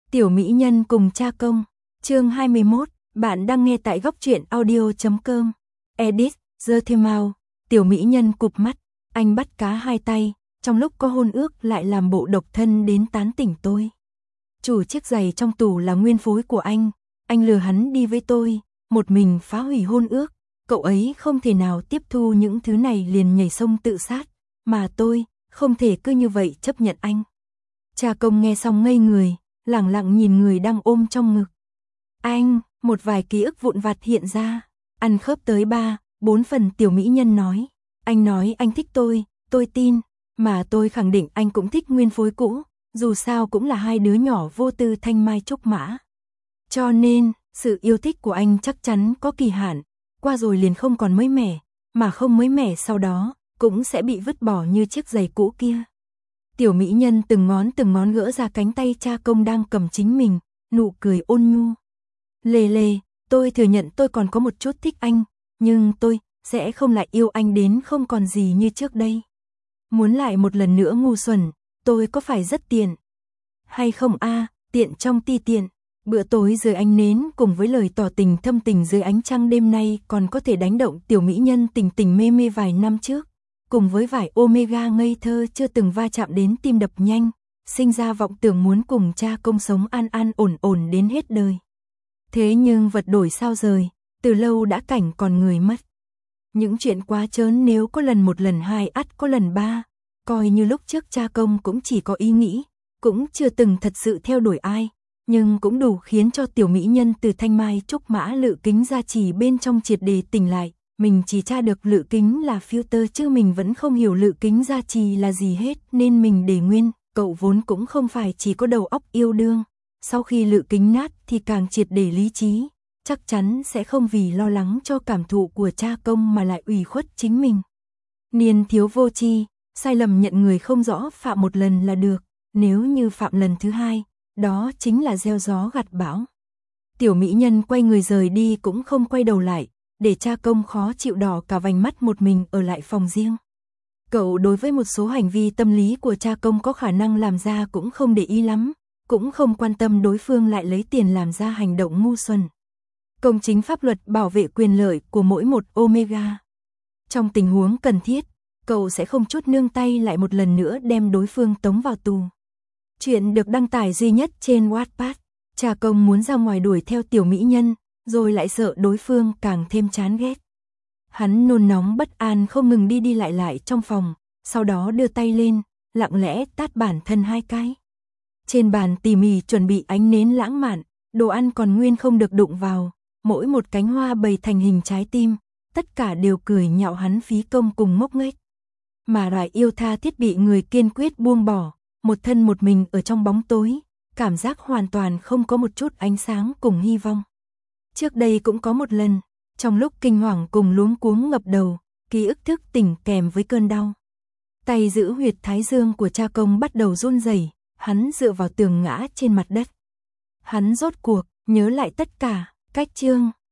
Tiểu mỹ nhân cùng cha công, chương 21, bạn đang nghe tại góc truyện audio.com. Edit, The Themau, tiểu mỹ nhân cụp mắt, anh bắt cá hai tay, trong lúc có hôn ước lại làm bộ độc thân đến tán tỉnh tôi. Chủ chiếc giày trong tủ là nguyên phối của anh lừa hắn đi với tôi, một mình phá hủy hôn ước, cậu ấy không thể nào tiếp thu những thứ này liền nhảy sông tự sát, mà tôi không thể cứ như vậy chấp nhận anh. Cha công nghe xong ngây người, lẳng lặng nhìn người đang ôm trong ngực. Anh, một vài ký ức vụn vặt hiện ra, ăn khớp tới 3-4 phần. Tiểu mỹ nhân nói, anh nói anh thích tôi tin, mà tôi khẳng định anh cũng thích nguyên phối cũ, dù sao cũng là hai đứa nhỏ vô tư thanh mai trúc mã. Cho nên, sự yêu thích của anh chắc chắn có kỳ hạn, qua rồi liền không còn mới mẻ, mà không mới mẻ sau đó, cũng sẽ bị vứt bỏ như chiếc giày cũ kia. Tiểu mỹ nhân từng ngón gỡ ra cánh tay cha công đang cầm chính mình, nụ cười ôn nhu. Lê, tôi thừa nhận tôi còn có một chút thích anh, nhưng tôi sẽ không lại yêu anh đến không còn gì như trước đây. Muốn lại một lần nữa ngu xuẩn, tôi có phải rất tiện? Hay không tiện trong ti tiện. Bữa tối dưới ánh nến cùng với lời tỏ tình thâm tình dưới ánh trăng đêm nay còn có thể đánh động tiểu mỹ nhân tình tình mê mê vài năm trước. Cùng với vải omega ngây thơ chưa từng va chạm đến tim đập nhanh, sinh ra vọng tưởng muốn cùng cha công sống an an ổn ổn đến hết đời. Thế nhưng vật đổi sao rời, từ lâu đã cảnh còn người mất. Những chuyện quá trớn nếu có lần một lần hai ắt có lần ba, coi như lúc trước cha công cũng chỉ có ý nghĩ, cũng chưa từng thật sự theo đuổi ai, nhưng cũng đủ khiến cho tiểu mỹ nhân từ thanh mai trúc mã lự kính gia trì bên trong triệt để tỉnh lại. Mình chỉ tra được lự kính là filter chứ mình vẫn không hiểu lự kính gia trì là gì hết nên mình để nguyên, cậu vốn cũng không phải chỉ có đầu óc yêu đương. Sau khi lự kính nát thì càng triệt để lý trí, chắc chắn sẽ không vì lo lắng cho cảm thụ của cha công mà lại ủy khuất chính mình. Niên thiếu vô tri, sai lầm nhận người không rõ phạm một lần là được, nếu như phạm lần thứ hai, đó chính là gieo gió gặt bão. Tiểu mỹ nhân quay người rời đi cũng không quay đầu lại, để cha công khó chịu đỏ cả vành mắt một mình ở lại phòng riêng. Cậu đối với một số hành vi tâm lý của cha công có khả năng làm ra cũng không để ý lắm, cũng không quan tâm đối phương lại lấy tiền làm ra hành động ngu xuẩn. Công chính pháp luật bảo vệ quyền lợi của mỗi một omega. Trong tình huống cần thiết, cậu sẽ không chút nương tay lại một lần nữa đem đối phương tống vào tù. Chuyện được đăng tải duy nhất trên Wattpad. Cha công muốn ra ngoài đuổi theo tiểu mỹ nhân, rồi lại sợ đối phương càng thêm chán ghét. Hắn nôn nóng bất an không ngừng đi lại trong phòng, sau đó đưa tay lên, lặng lẽ tát bản thân hai cái. Trên bàn tỉ mỉ chuẩn bị ánh nến lãng mạn, đồ ăn còn nguyên không được đụng vào, mỗi một cánh hoa bày thành hình trái tim, tất cả đều cười nhạo hắn phí công cùng ngốc nghếch. Mà loại yêu tha thiết bị người kiên quyết buông bỏ, một thân một mình ở trong bóng tối, cảm giác hoàn toàn không có một chút ánh sáng cùng hy vọng. Trước đây cũng có một lần, trong lúc kinh hoàng cùng luống cuống ngập đầu, ký ức thức tỉnh kèm với cơn đau. Tay giữ huyệt thái dương của cha công bắt đầu run rẩy, hắn dựa vào tường ngã trên mặt đất. Hắn rốt cuộc nhớ lại tất cả, cách chương